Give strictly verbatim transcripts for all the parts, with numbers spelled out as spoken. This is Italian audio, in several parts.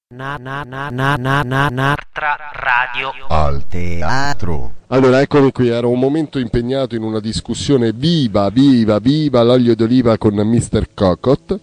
Na, na, na, na, na, na, Nartra Radio al teatro. Allora, eccomi qui, ero un momento impegnato in una discussione viva, viva, viva l'olio d'oliva con mister Cocot.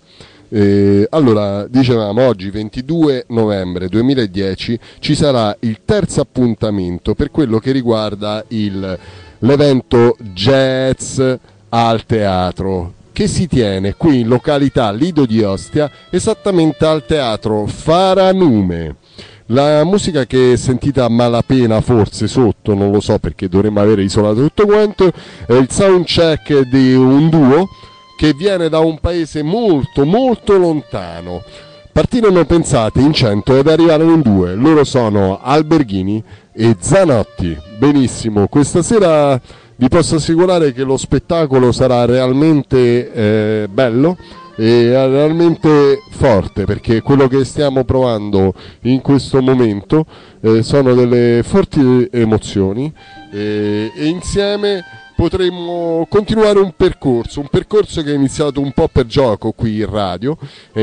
Eh, allora, dicevamo, oggi ventidue novembre duemiladieci ci sarà il terzo appuntamento per quello che riguarda il, l'evento Jazz al Teatro, che si tiene qui in località Lido di Ostia, esattamente al teatro Faranume. La musica che sentite a malapena forse sotto, non lo so perché dovremmo avere isolato tutto quanto, è il soundcheck di un duo che viene da un paese molto molto lontano. Partirono pensate in cento ed arrivarono in due, loro sono Alberghini e Zanotti. Benissimo, questa sera vi posso assicurare che lo spettacolo sarà realmente eh, bello e realmente forte, perché quello che stiamo provando in questo momento eh, sono delle forti emozioni eh, e insieme potremmo continuare un percorso, un percorso che è iniziato un po' per gioco qui in radio, è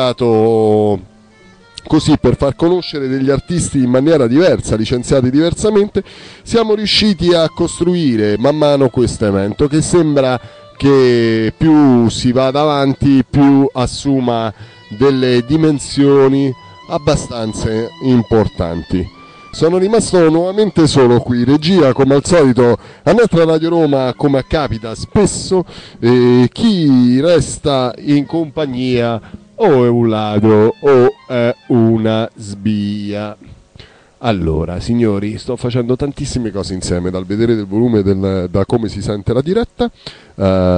iniziato così per far conoscere degli artisti in maniera diversa, licenziati diversamente. Siamo riusciti a costruire man mano questo evento che sembra che più si vada avanti più assuma delle dimensioni abbastanza importanti. Sono rimasto nuovamente solo qui, regia come al solito a Nartra Radio Roma, come capita spesso, e chi resta in compagnia o è un ladro o è una spia. Allora, signori, sto facendo tantissime cose insieme, dal vedere del volume, del, da come si sente la diretta, uh,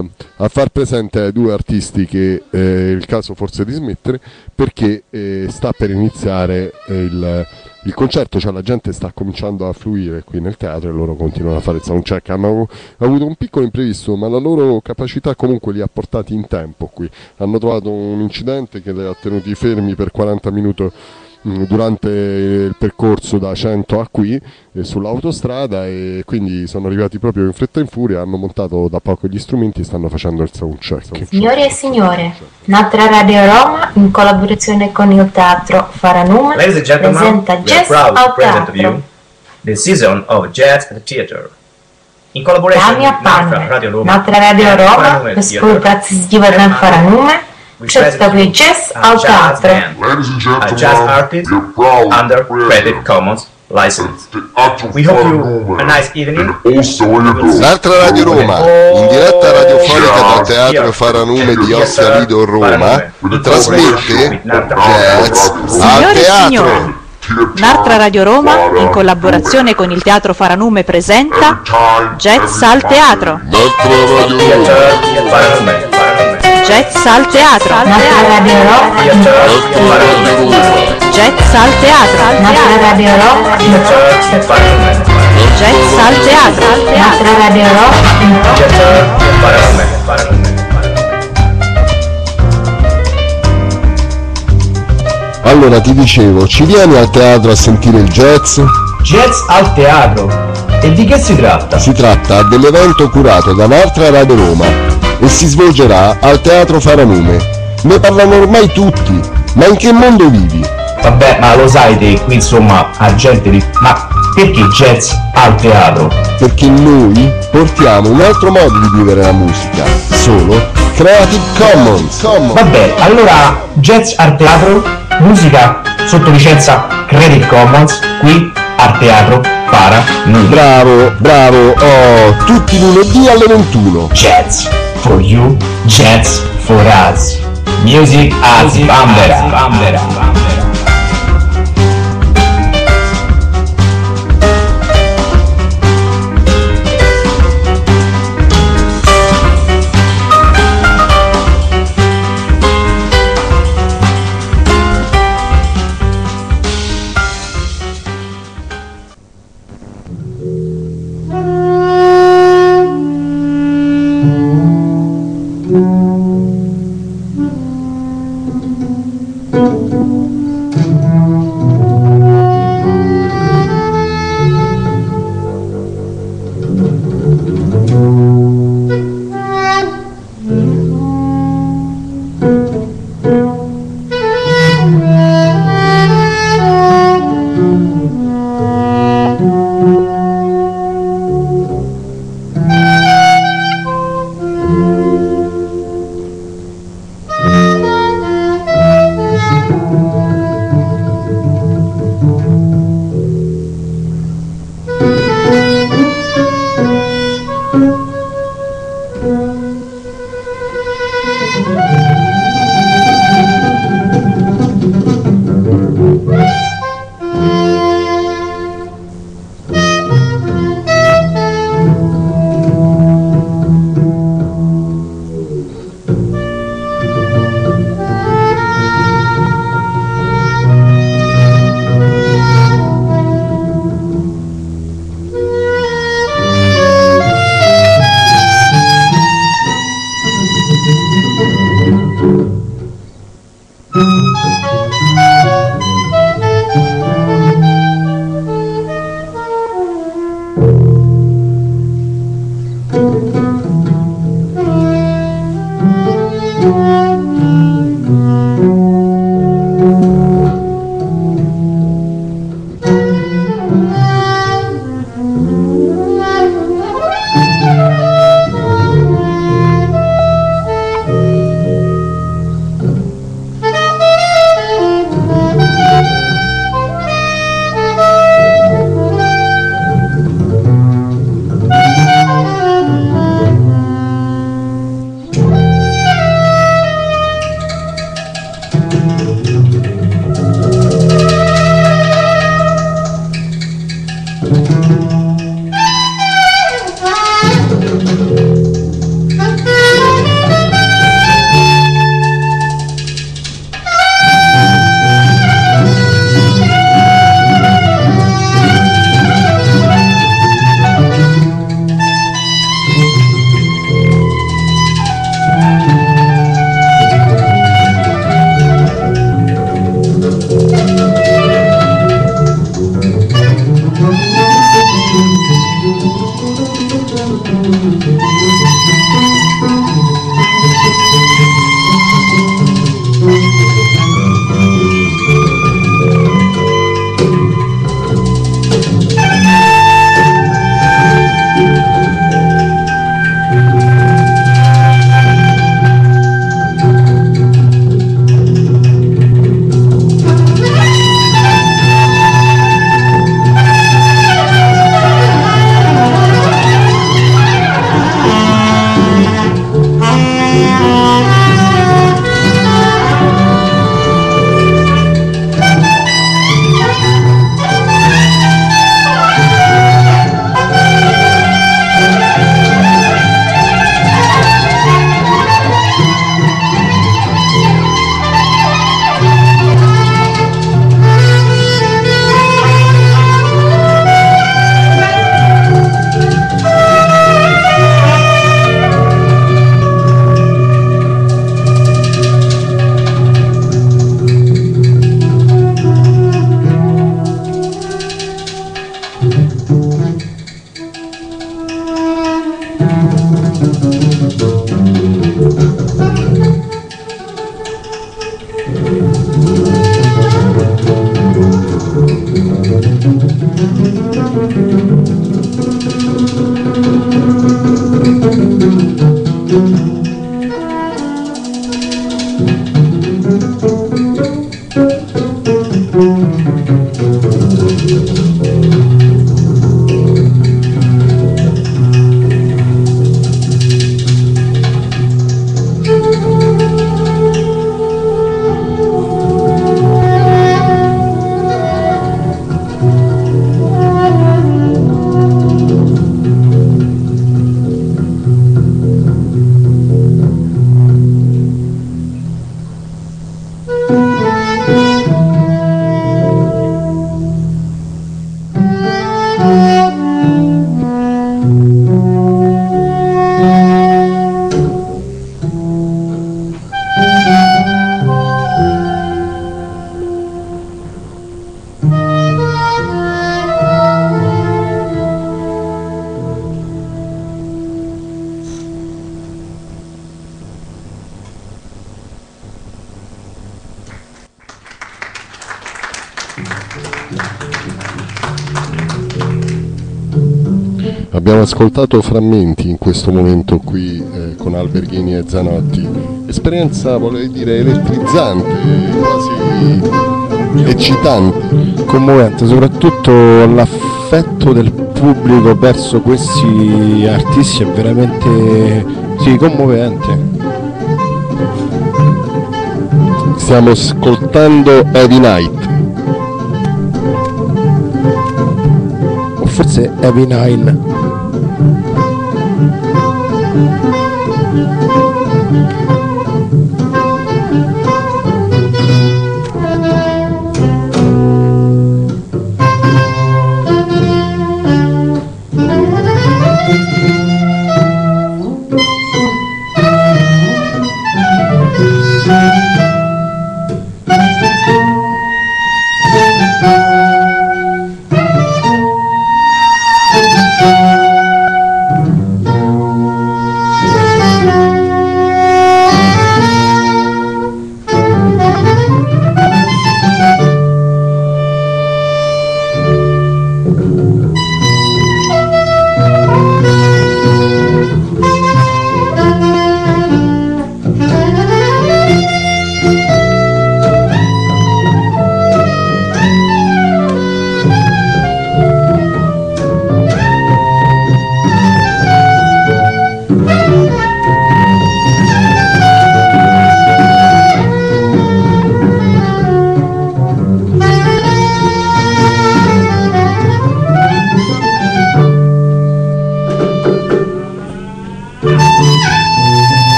a far presente ai due artisti che è il caso forse di smettere, perché eh, sta per iniziare il, il concerto, cioè la gente sta cominciando a fluire qui nel teatro e loro continuano a fare il soundcheck. Hanno avuto un piccolo imprevisto, ma la loro capacità comunque li ha portati in tempo qui. Hanno trovato un incidente che li ha tenuti fermi per quaranta minuti durante il percorso da cento a qui eh, sull'autostrada, e quindi sono arrivati proprio in fretta e in furia, hanno montato da poco gli strumenti e stanno facendo il soundcheck. Signori e signore, Nartra Radio Roma in collaborazione con il teatro Faranume presenta Jazz al Teatro, the season of Jazz at the Theater. In collaboration with Nartra Radio Roma, Nartra Radio Roma ve співпраці з діварним Фарануме przedstawia Jazz al Teatro. A jazz artist under Creative Commons license. We hope you a nice evening. Nartra Radio Roma, in diretta radiofonica dal teatro Faranume di Ostia Lido Roma, trasmette Jazz al Teatro. Nartra Radio Roma, in collaborazione con il teatro Faranume, presenta Jazz al Teatro. Nartra Radio Roma. Jazz al Teatro. Nartra Radio Roma. Jazz al Teatro. Nartra Radio Roma. Jazz al Teatro. Nartra Radio Roma. Allora ti dicevo, ci vieni al teatro a sentire il jazz? Jazz al Teatro. E di che si tratta? Si tratta dell'evento curato da Nartra Radio Roma e si svolgerà al teatro Faranume. Ne parlano ormai tutti, ma in che mondo vivi? Vabbè, ma lo sai te, qui insomma, a gente di... Ma perché jazz al teatro? Perché noi portiamo un altro modo di vivere la musica, solo Creative Commons. Commons. Vabbè, allora jazz al teatro, musica sotto licenza Creative Commons, qui al teatro Faranume. Bravo, bravo, oh, tutti i lunedì alle ventuno. Jazz for you, jazz for us. Music as Bambera. Abbiamo ascoltato frammenti in questo momento qui eh, con Alberghini e Zanotti. Esperienza, vorrei dire, elettrizzante, quasi eccitante. Commovente, soprattutto l'affetto del pubblico verso questi artisti è veramente sì, commovente. Stiamo ascoltando Heavy Night. O forse Heavy Nine.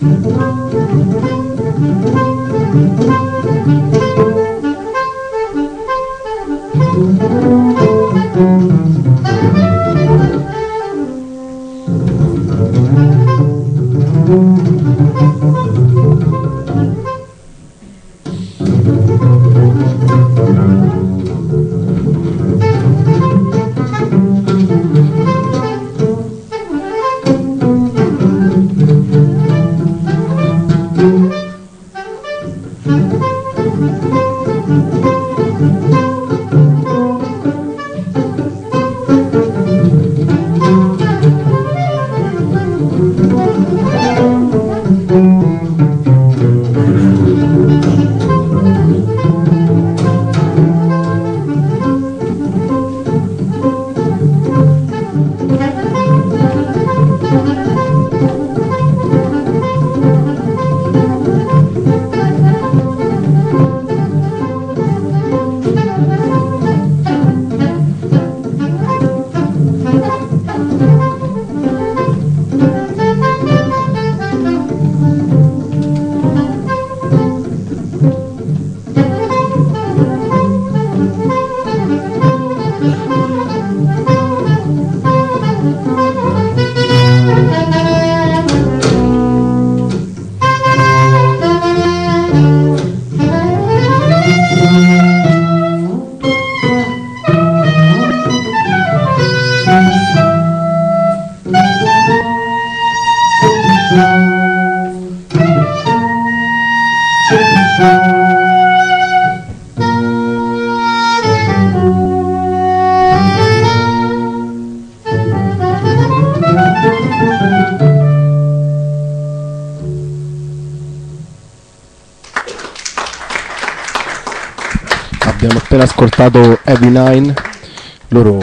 Abbiamo appena ascoltato Heavy Nine, loro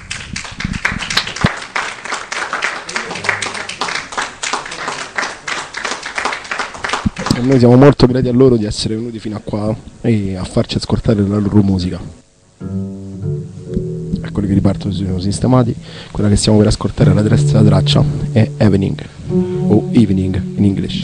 e noi siamo molto grati a loro di essere venuti fino a qua e a farci ascoltare la loro musica. Eccoli che ripartono, si sono sistemati. Quella che stiamo per ascoltare è la terza traccia, è Evening o Evening in English.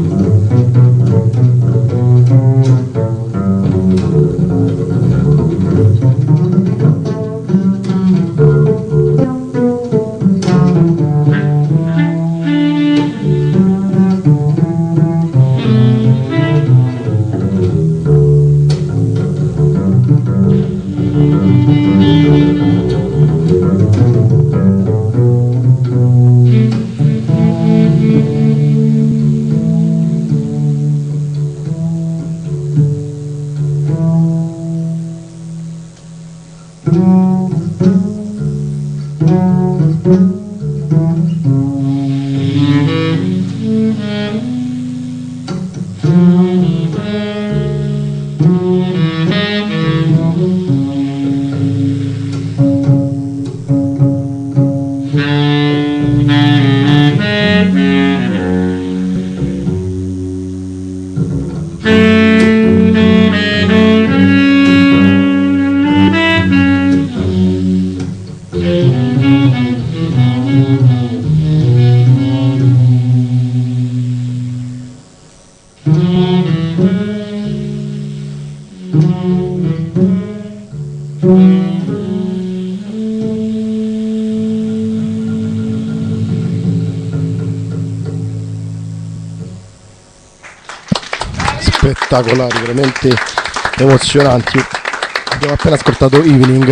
Spettacolari, veramente emozionanti. Abbiamo appena ascoltato Evening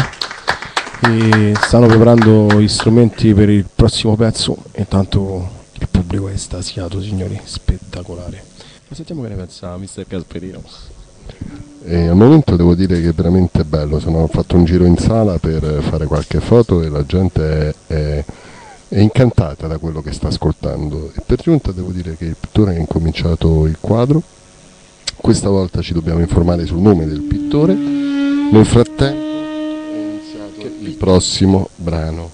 e stanno preparando gli strumenti per il prossimo pezzo e intanto il pubblico è estasiato, signori, spettacolare. Ma sentiamo che ne pensa mister Gasperino. E al momento devo dire che è veramente bello, sono, ho fatto un giro in sala per fare qualche foto e la gente è, è, è incantata da quello che sta ascoltando e per giunta devo dire che il pittore ha incominciato il quadro. Questa volta ci dobbiamo informare sul nome del pittore. Nel frattempo è iniziato il prossimo brano.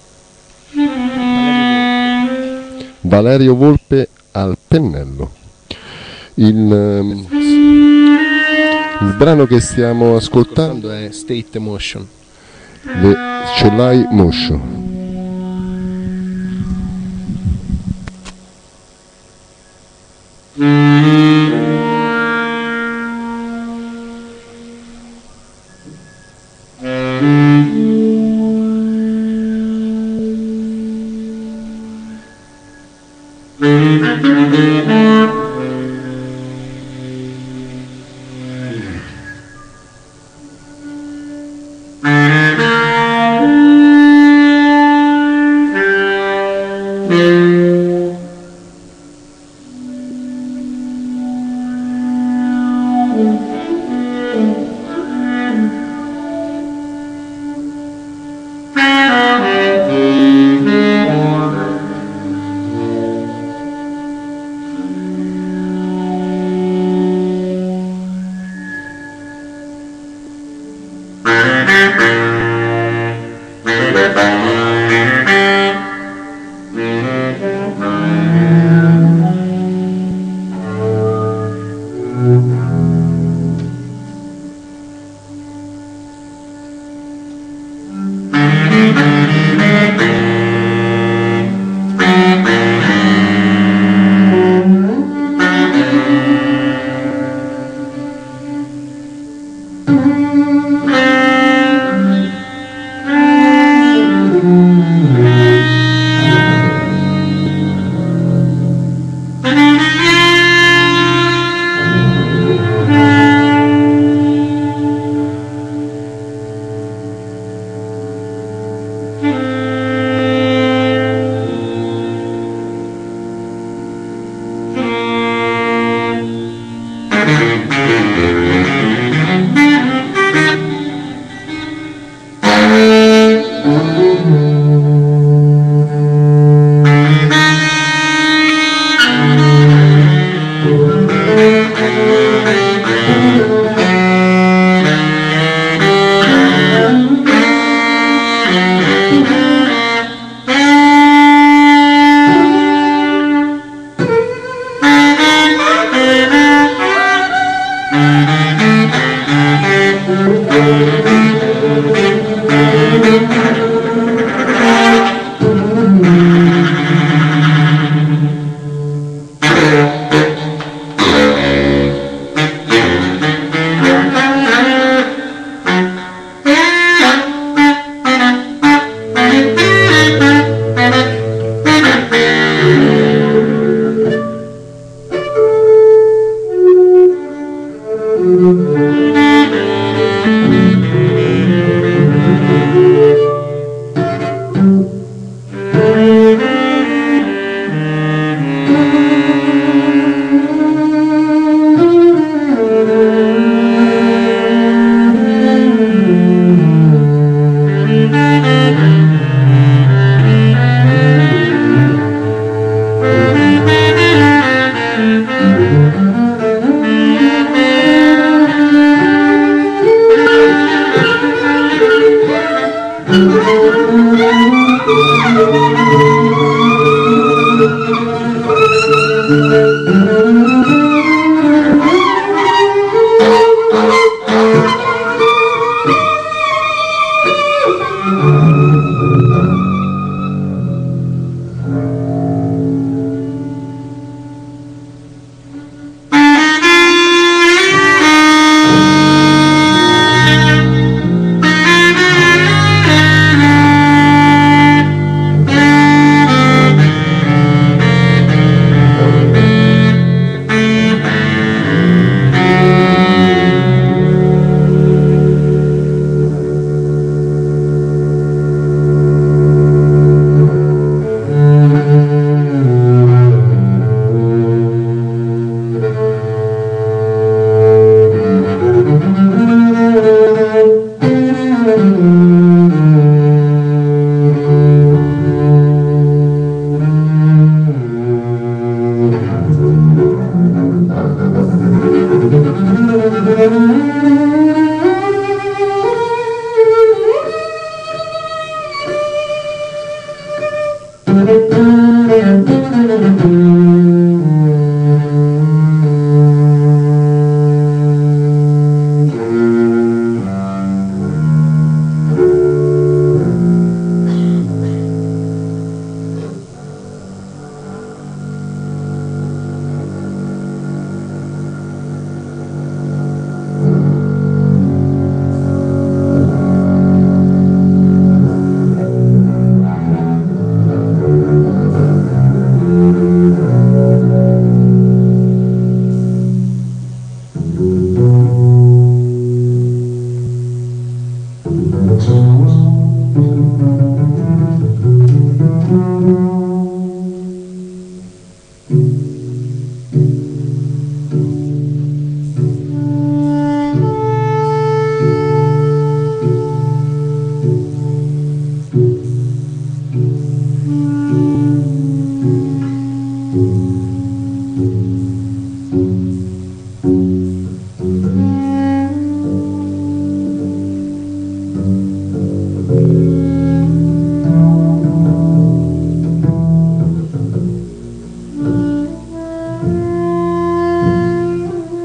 Valerio Volpe al pennello. Il, il brano che stiamo ascoltando è State Emotion. Le Celai Motion.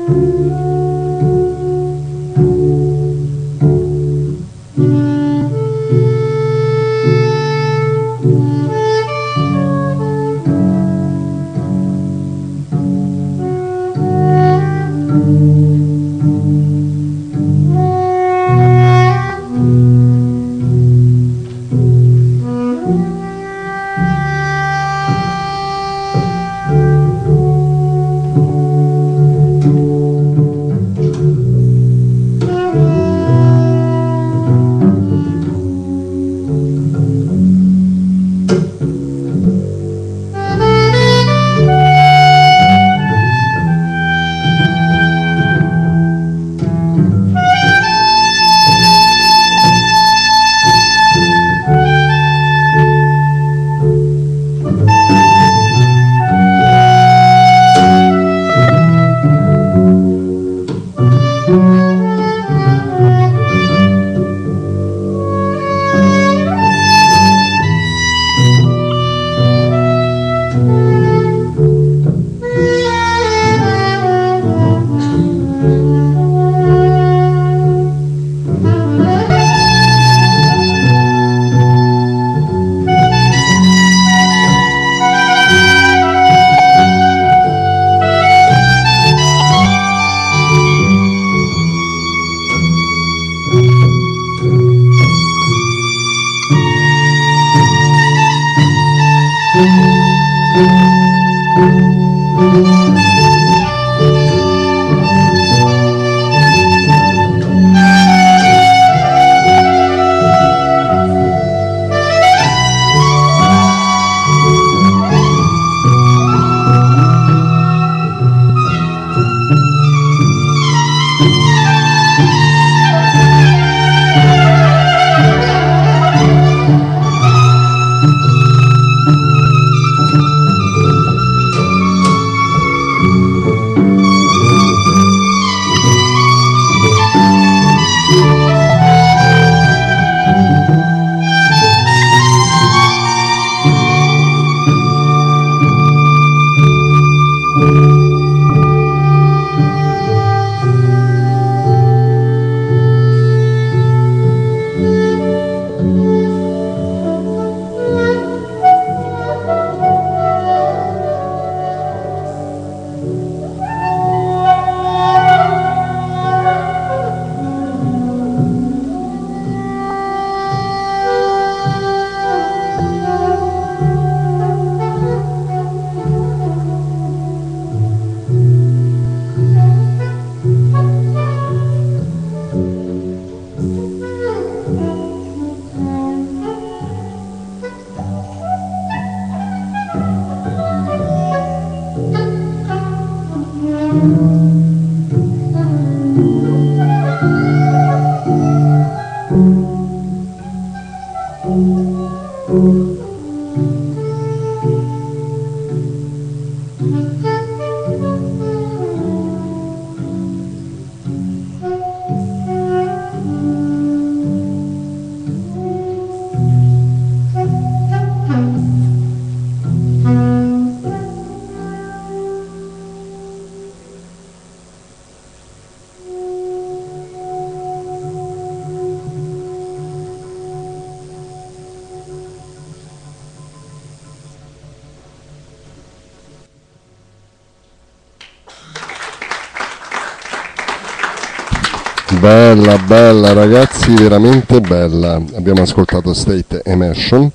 Bella, bella ragazzi, veramente bella. Abbiamo ascoltato State Emission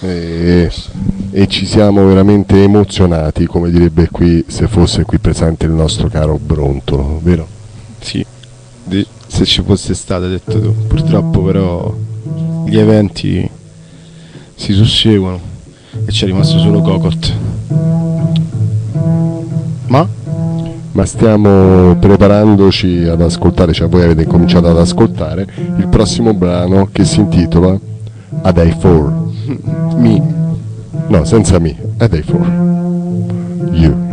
e, e ci siamo veramente emozionati, come direbbe qui se fosse qui presente il nostro caro Bronto, vero? Sì, di, se ci fosse stato, hai detto tu. Purtroppo però gli eventi si susseguono e c'è rimasto solo Kokot. Ma? Ma stiamo preparandoci ad ascoltare, cioè voi avete cominciato ad ascoltare il prossimo brano che si intitola A Day For Me. No, senza me, A Day For You.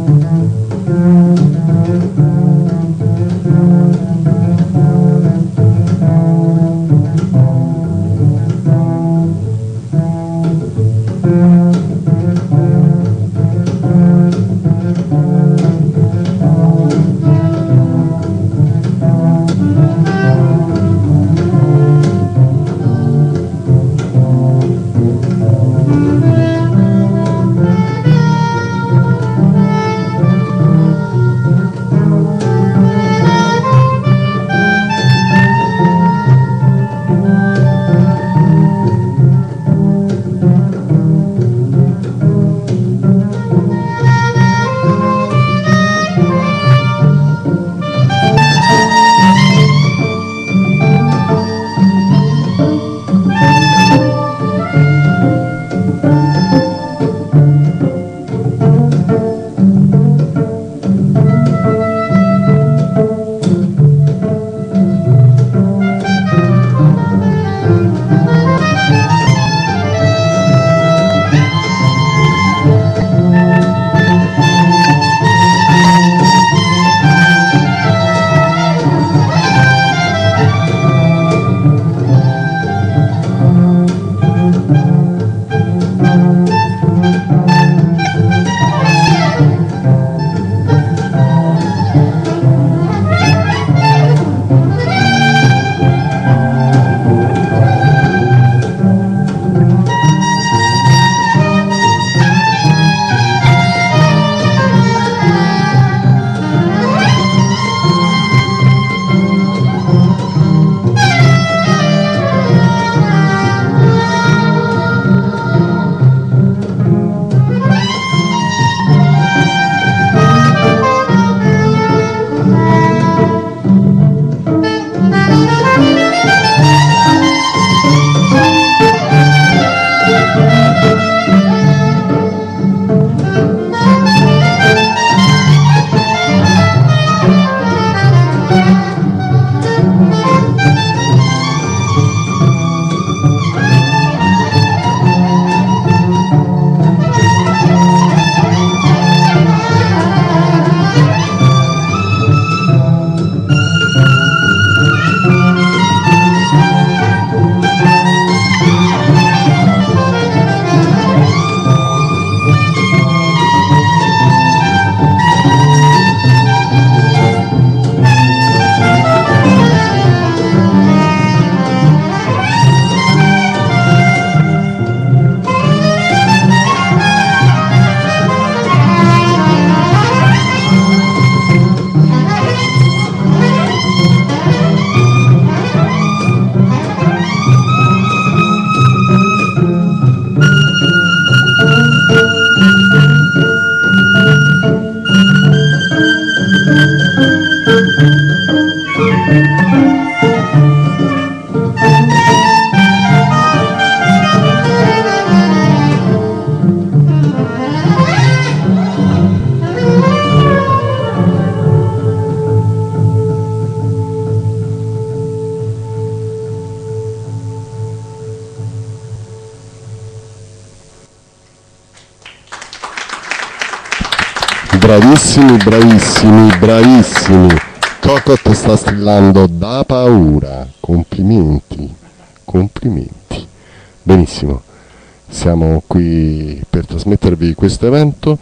Bravissimi, bravissimi, bravissimi. Cocot sta strillando da paura. Complimenti, complimenti. Benissimo, siamo qui per trasmettervi questo evento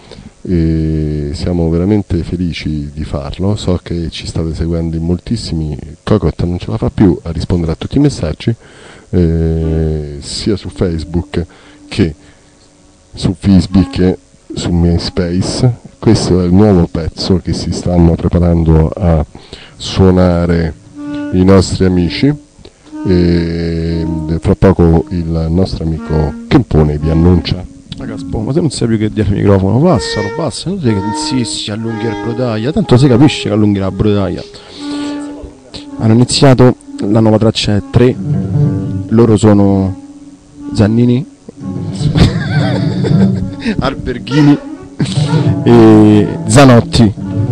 e siamo veramente felici di farlo. So che ci state seguendo in moltissimi. Cocot non ce la fa più a rispondere a tutti i messaggi, eh, sia su Facebook che su Facebook e su MySpace. Questo è il nuovo pezzo che si stanno preparando a suonare i nostri amici e fra poco il nostro amico Kempone vi annuncia. Ragazzi, ma se non sai più che dietro il microfono, passalo, passa, non sai che insisti, allunghi la brodaglia, tanto si capisce che allunghi la brodaglia. Hanno iniziato, la nuova traccia è tre, loro sono Zannini, Alberghini e Zanotti,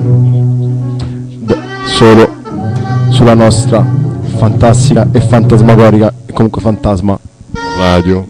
solo sulla nostra fantastica e fantasmagorica e comunque fantasma radio.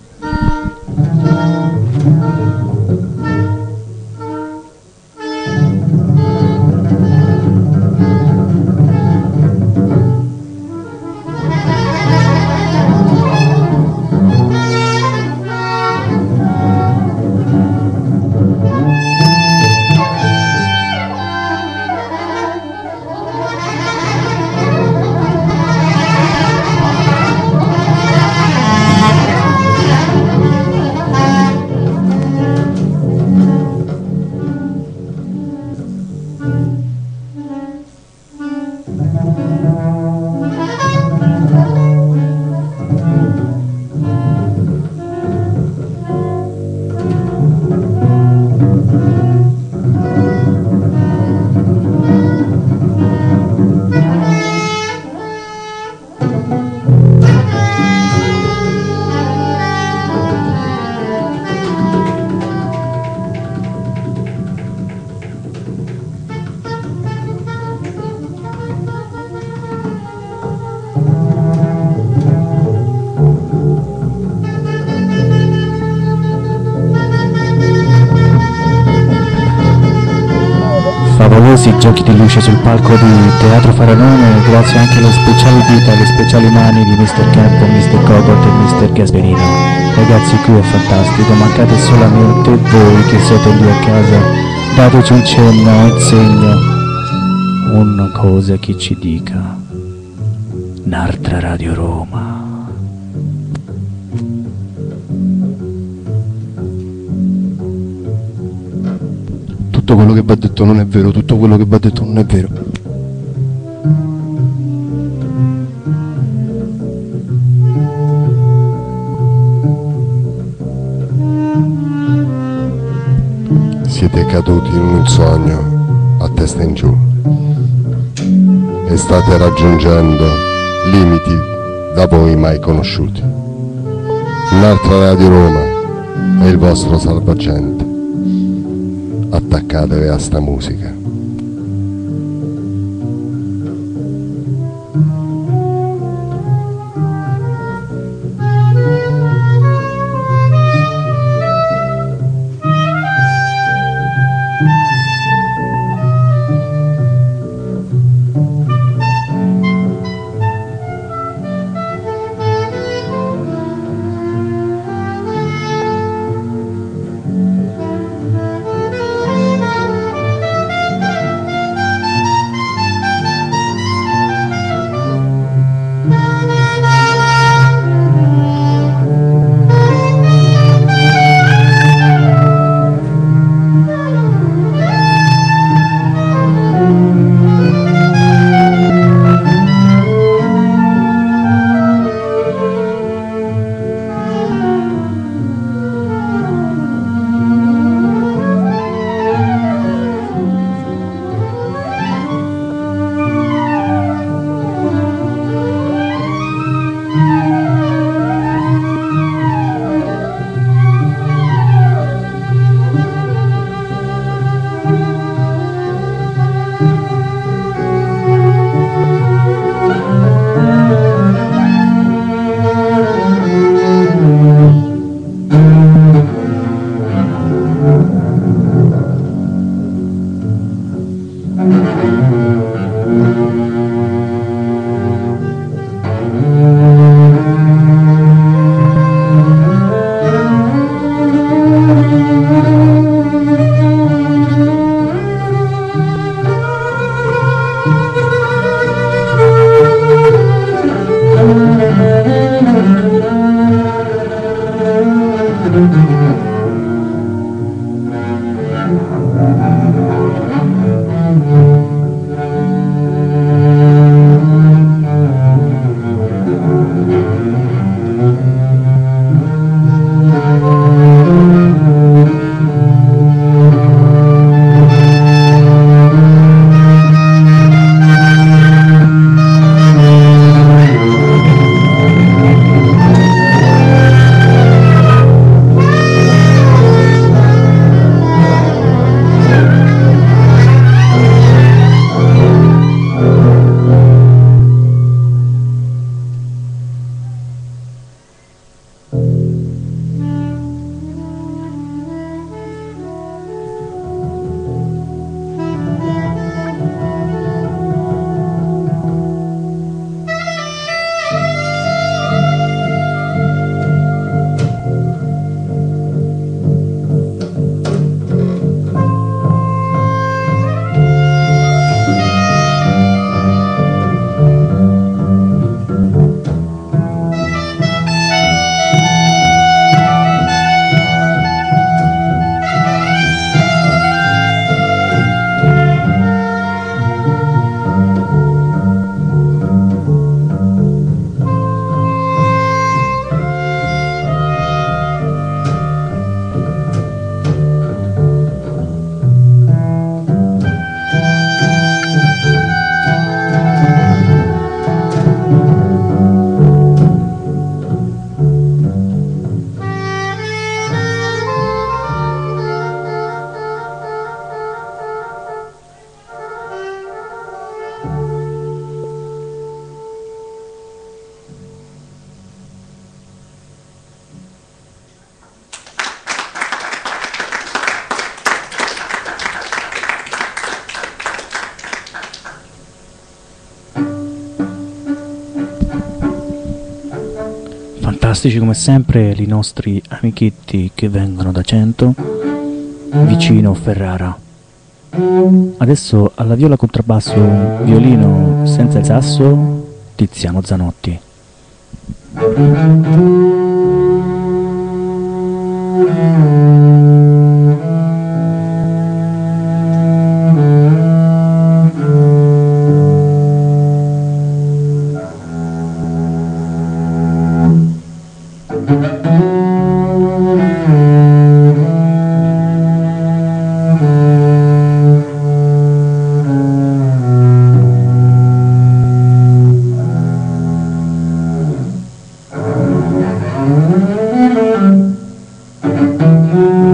numerosi giochi di luce sul palco di Teatro Faranome, grazie anche alle speciali dita e alle speciali mani di mister Campo, mister Cogot e mister Gasperino. Ragazzi, qui è fantastico, mancate solamente voi che siete lì a casa, dateci un cenno, un segno, una cosa che ci dica. Un'altra Radio Roma. Tutto quello che va detto non è vero, tutto quello che va detto non è vero. Siete caduti in un sogno a testa in giù e state raggiungendo limiti da voi mai conosciuti. Un'altra Radio Roma è il vostro salvagente. Attaccatevi a sta musica. fantastici come sempre i nostri amichetti che vengono da Cento, vicino Ferrara. Adesso alla viola contrabbasso, violino senza il sasso, Tiziano Zanotti. Thank you.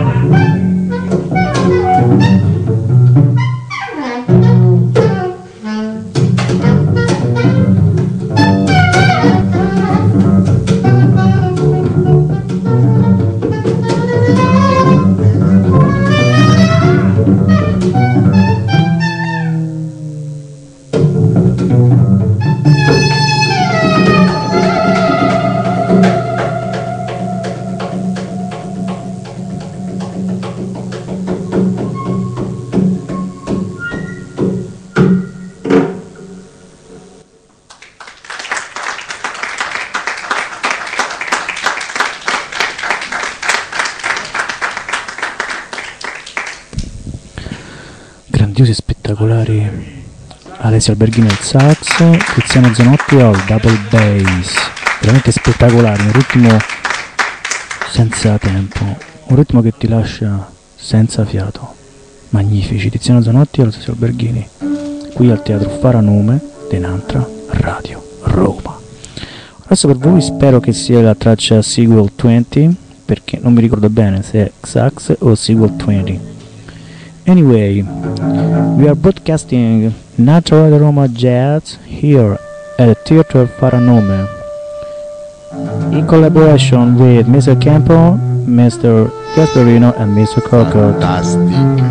Grandiosi spettacolari Alessia Alberghini al sax, Tiziano Zanotti al double bass, veramente spettacolari, un ritmo senza tempo, un ritmo che ti lascia senza fiato, magnifici. Tiziano Zanotti e Alessia Alberghini qui al Teatro Faranume di Natra Radio Roma. Adesso per voi spero che sia la traccia Sequel venti, perché non mi ricordo bene se è Sax o Sequel venti. Anyway, we are broadcasting Natra Radio Roma Jazz here at the Theatre Faranume in collaboration with Mister Campo, Mister Gasparino and Mister Coco. Fantastic.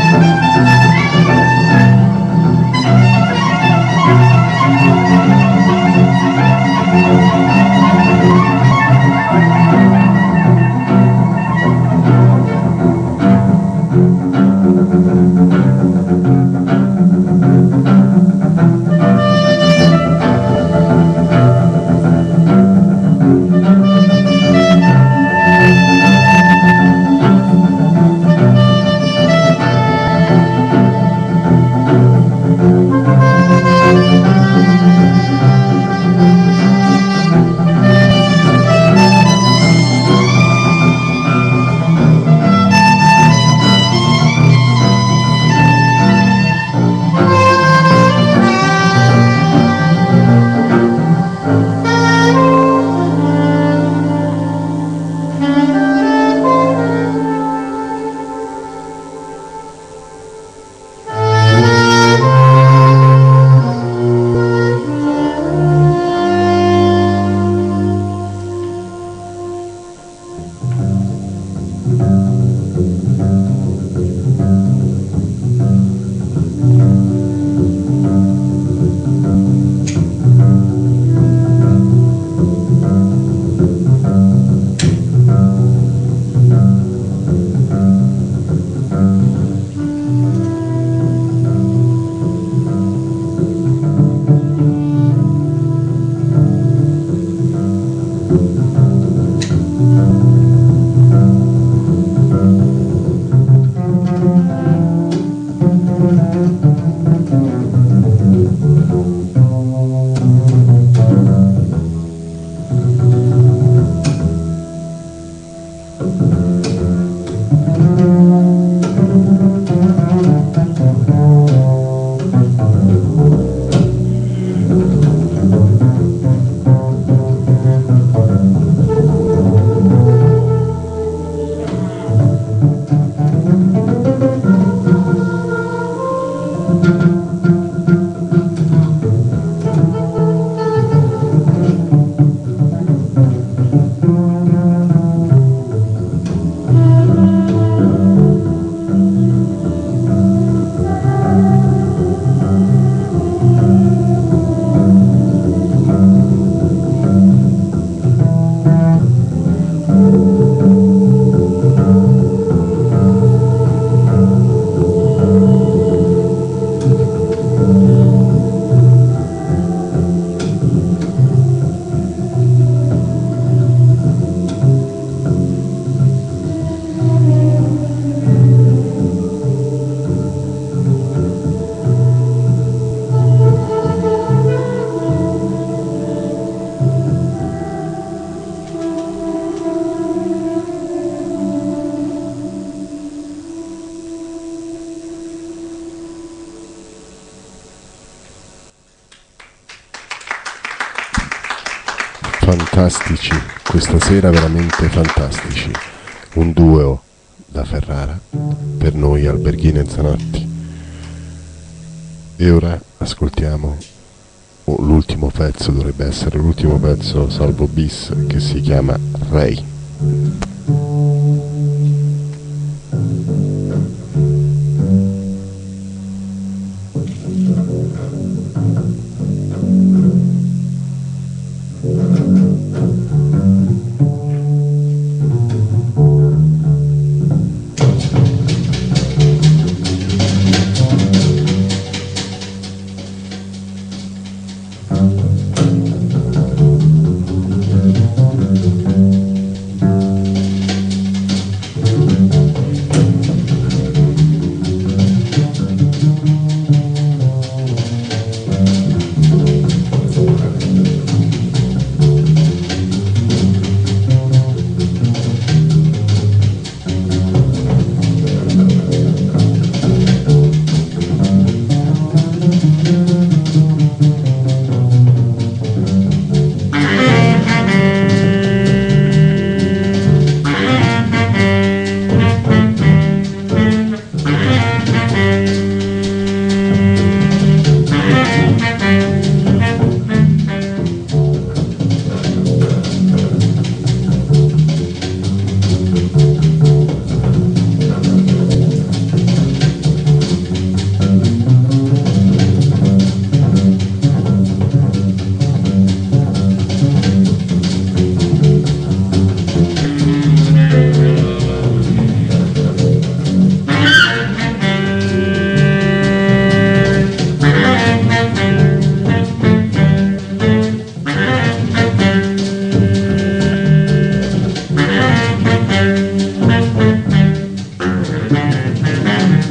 Fantastici, questa sera veramente fantastici. Un duo da Ferrara per noi alberghini e Zanotti. E ora ascoltiamo oh, l'ultimo pezzo, dovrebbe essere l'ultimo pezzo salvo bis, che si chiama Ray.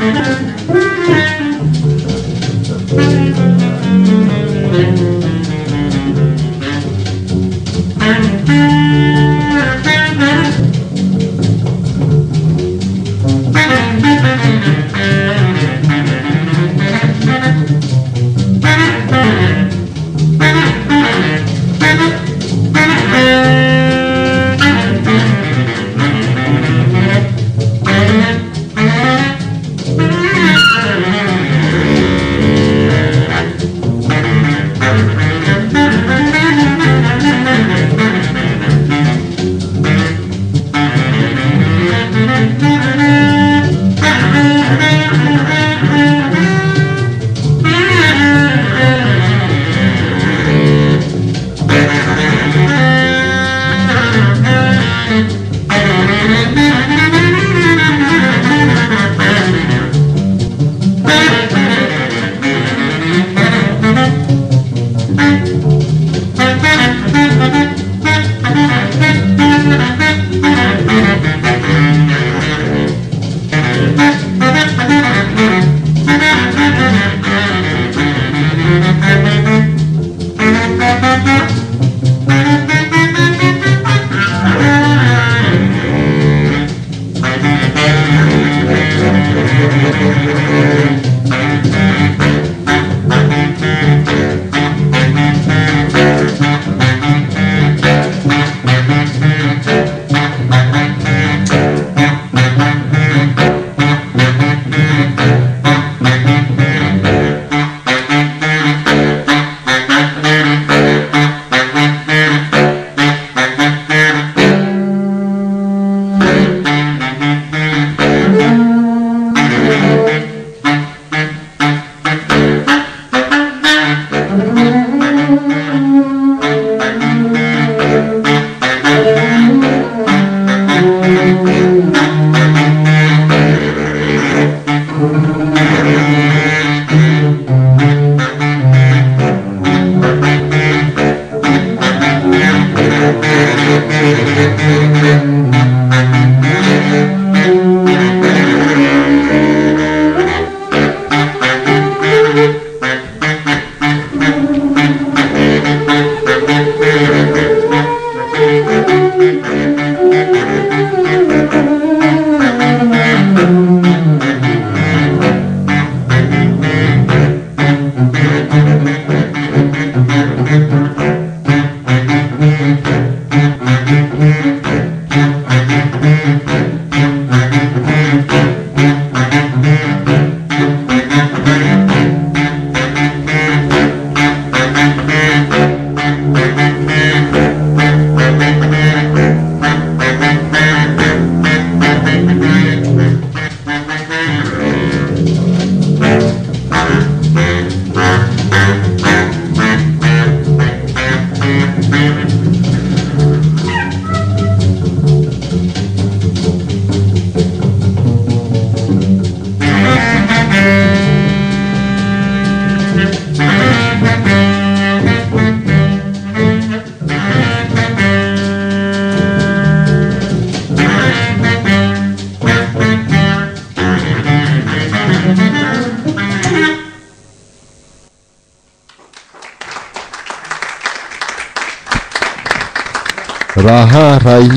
Raha Rai,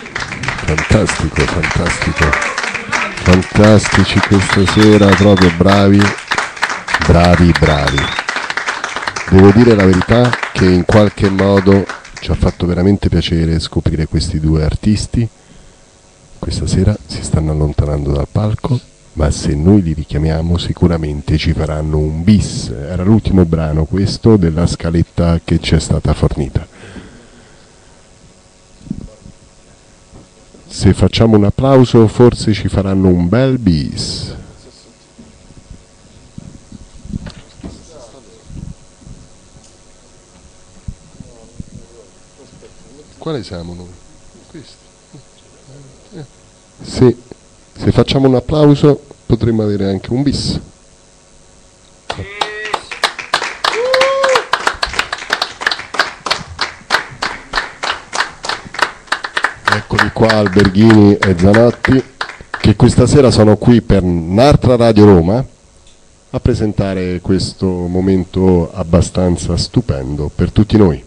fantastico, fantastico, fantastici questa sera, proprio bravi, bravi, bravi. Devo dire la verità che in qualche modo ci ha fatto veramente piacere scoprire questi due artisti. Questa sera si stanno allontanando dal palco, ma se noi li richiamiamo sicuramente ci faranno un bis. Era l'ultimo brano questo della scaletta che ci è stata fornita. Se facciamo un applauso forse ci faranno un bel bis. Quale siamo noi? Questi. Eh. Se, se facciamo un applauso potremmo avere anche un bis. Eccoli qua Alberghini e Zanotti che questa sera sono qui per un'altra Radio Roma a presentare questo momento abbastanza stupendo per tutti noi.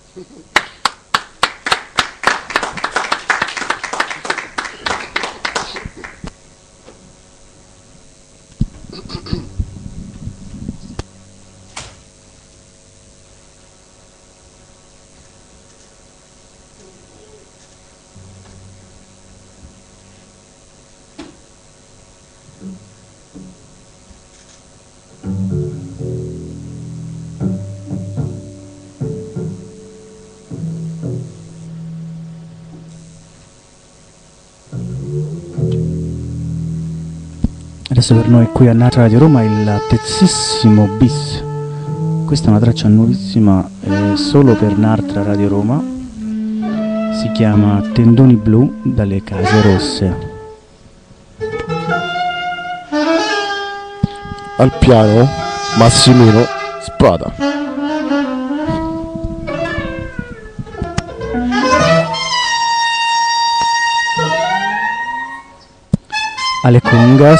Adesso per noi qui a Natra Radio Roma il terzissimo bis. Questa è una traccia nuovissima eh, solo per Natra Radio Roma. Si chiama Tendoni Blu dalle Case Rosse. Al piano Massimino Spada. Alle congas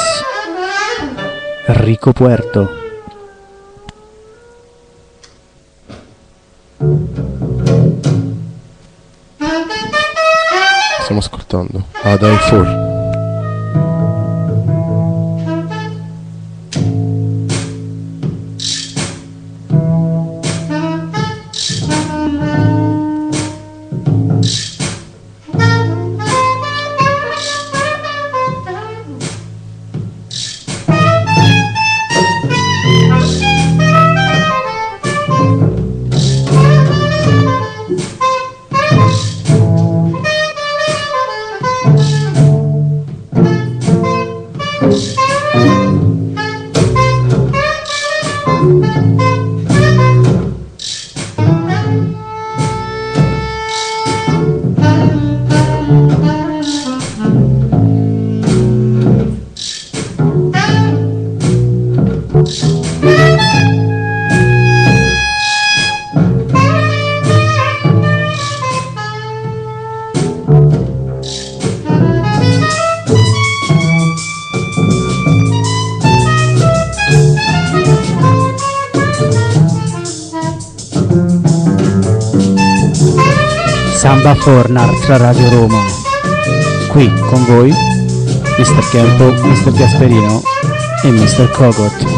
Rico Puerto. Stiamo ascoltando Adai Fall. Samba for Natra Radio Roma. Qui con voi mister Campo, mister Gasperino e mister Cogot.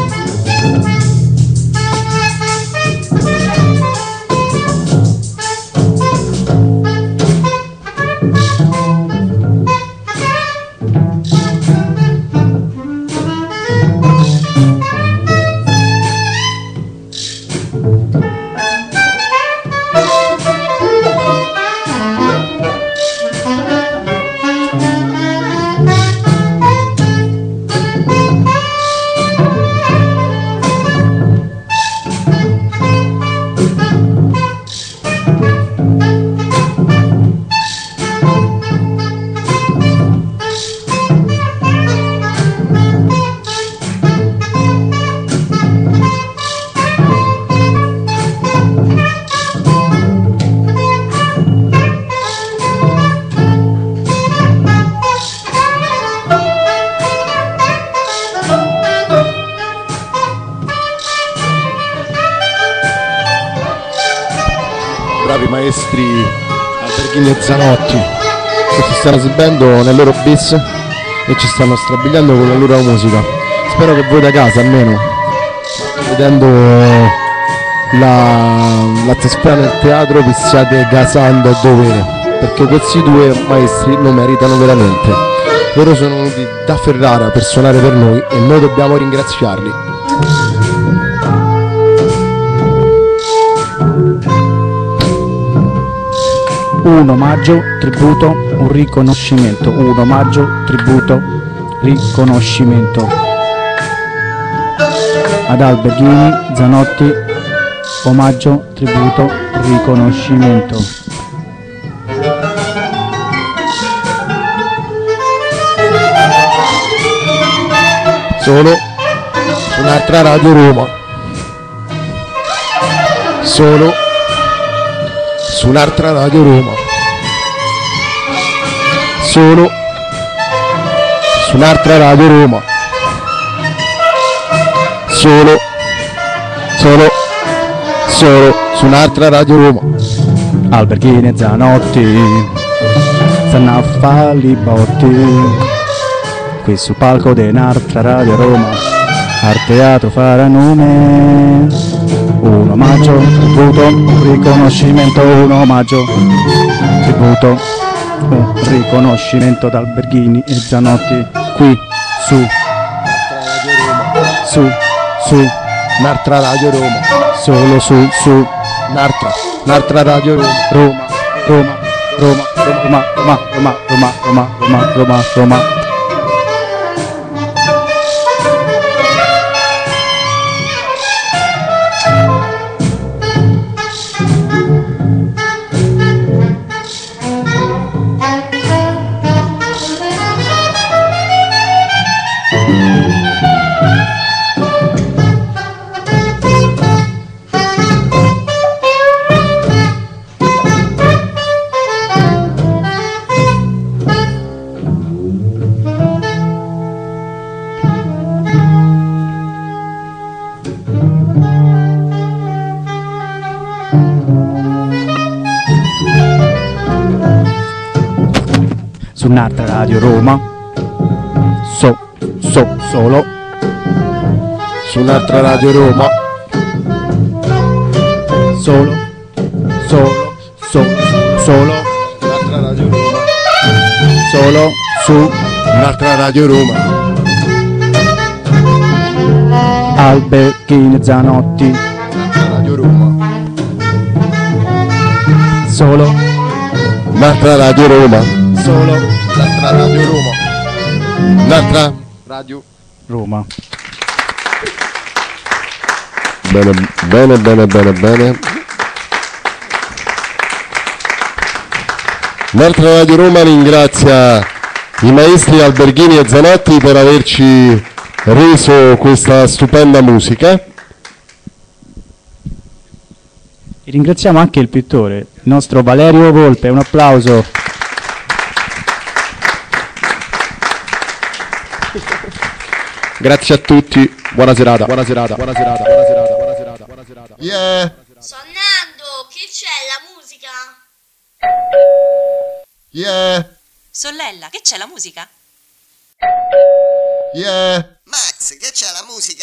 Maestri Alberghini e Zanotti che si stanno esibendo nel loro bis e ci stanno strabiliando con la loro musica. Spero che voi da casa, almeno vedendo la, l'atmosfera nel teatro, vi stiate gasando a dovere, perché questi due maestri lo meritano veramente. Loro sono venuti da Ferrara per suonare per noi e noi dobbiamo ringraziarli. Un omaggio, tributo, un riconoscimento. Un omaggio, tributo, riconoscimento. Ad Alberghini, Zanotti, omaggio, tributo, riconoscimento. Solo su un'altra Radio Roma. Solo su un'altra Radio Roma. Solo su un'altra Radio Roma. Solo, solo, solo su un'altra Radio Roma. Alberghini e Zanotti stanno a fare i botti qui sul palco di un'altra Radio Roma, al Teatro Faranume. Un omaggio, un tributo, un riconoscimento, un omaggio, un tributo, un riconoscimento da Alberghini e Zanotti qui su, su, su, un'altra Radio Roma. solo su, su, Un'altra, un'altra Radio Roma. Roma, Roma, Roma, Roma, Roma, Roma, Roma, Roma, Roma, Roma, Roma. Su un'altra Radio Roma, so, so, solo, Su un'altra Radio Roma. solo, solo, solo, solo, Un'altra Radio Roma. solo, su, Un'altra Radio Roma. Alberghini e Zanotti, Un'altra Radio Roma. solo, Un'altra Radio Roma. solo, Un'altra Radio Roma. Un'altra. Radio Roma. Bene, bene, bene, bene, bene. Un'altra Radio Roma ringrazia i maestri Alberghini e Zanotti per averci reso questa stupenda musica. E ringraziamo anche il pittore, il nostro Valerio Volpe, un applauso. Grazie a tutti, buona serata, buona serata, buona serata, buona serata, buona serata, buona serata. Yeah, Sonnando, che c'è la musica? yeah, Sollella, che c'è la musica? yeah. Max, che c'è la musica?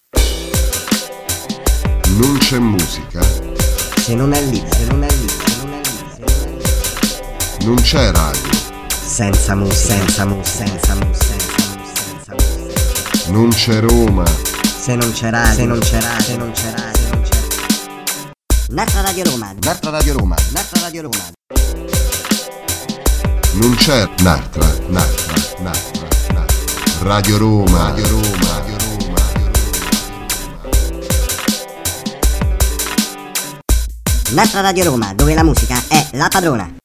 Non c'è musica, Se non è lì, se non è lì, se non è lì, se non è lì. non c'è radio, Senza musica, senza musica, senza musica, senza musica, senza musica. non c'è Roma, Se non c'è radio, se non c'è radio, se non c'è radio, se non c'è. Un'altra Radio Roma, Un'altra Radio Roma. un'altra Radio Roma. non c'è un'altra, un'altra, un'altra, un'altra. Radio Roma, Radio Roma, Radio Roma, Radio Roma. Un'altra Radio Roma, dove la musica è la padrona.